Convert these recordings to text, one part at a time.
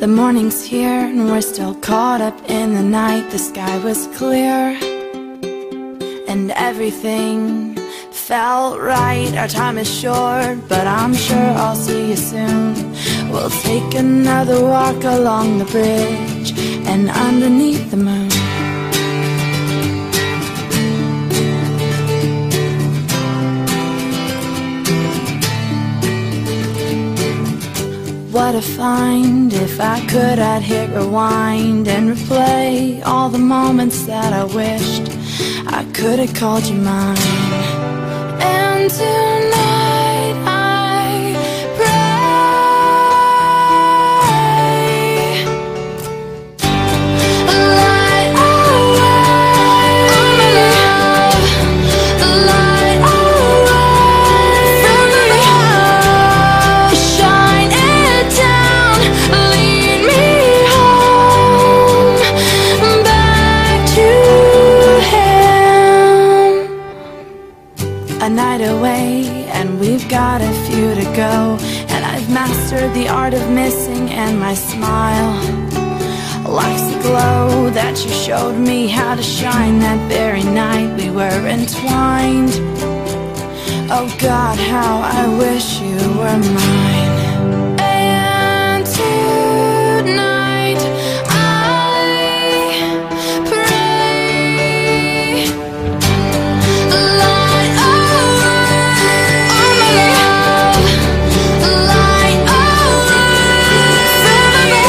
The morning's here and we're still caught up in the night. The sky was clear and everything felt right. Our time is short, but I'm sure I'll see you soon. We'll take another walk along the bridge and underneath the moon. What a find. If I could, I'd hit rewind and replay all the moments that I wished I could have called you mine. And tonight I pray, light away, light away from me. Shine it down, lead me home, back to him. A night away and we've got a few to go, and I've mastered the art of missing, and my smile lacks the glow that you showed me how to shine that very night we were entwined. Oh God, how I wish you were mine. And tonight I pray, light away, light away from me.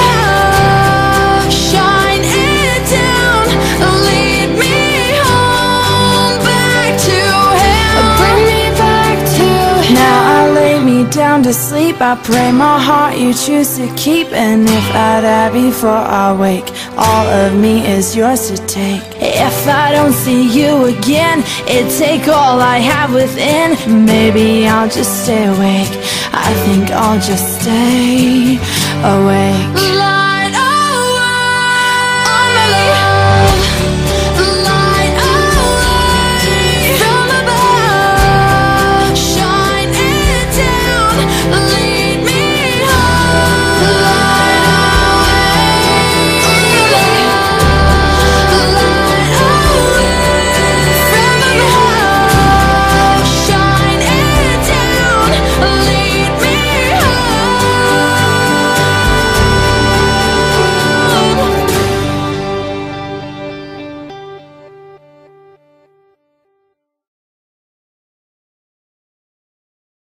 Shine it down, lead me home, back to him. Bring me back to him. Now I lay me down to sleep. I pray my heart you choose to keep, and if I die before I wake, all of me is yours to take. If I don't see you again, it'd take all I have within. Maybe I'll just stay awake. I think I'll just stay awake.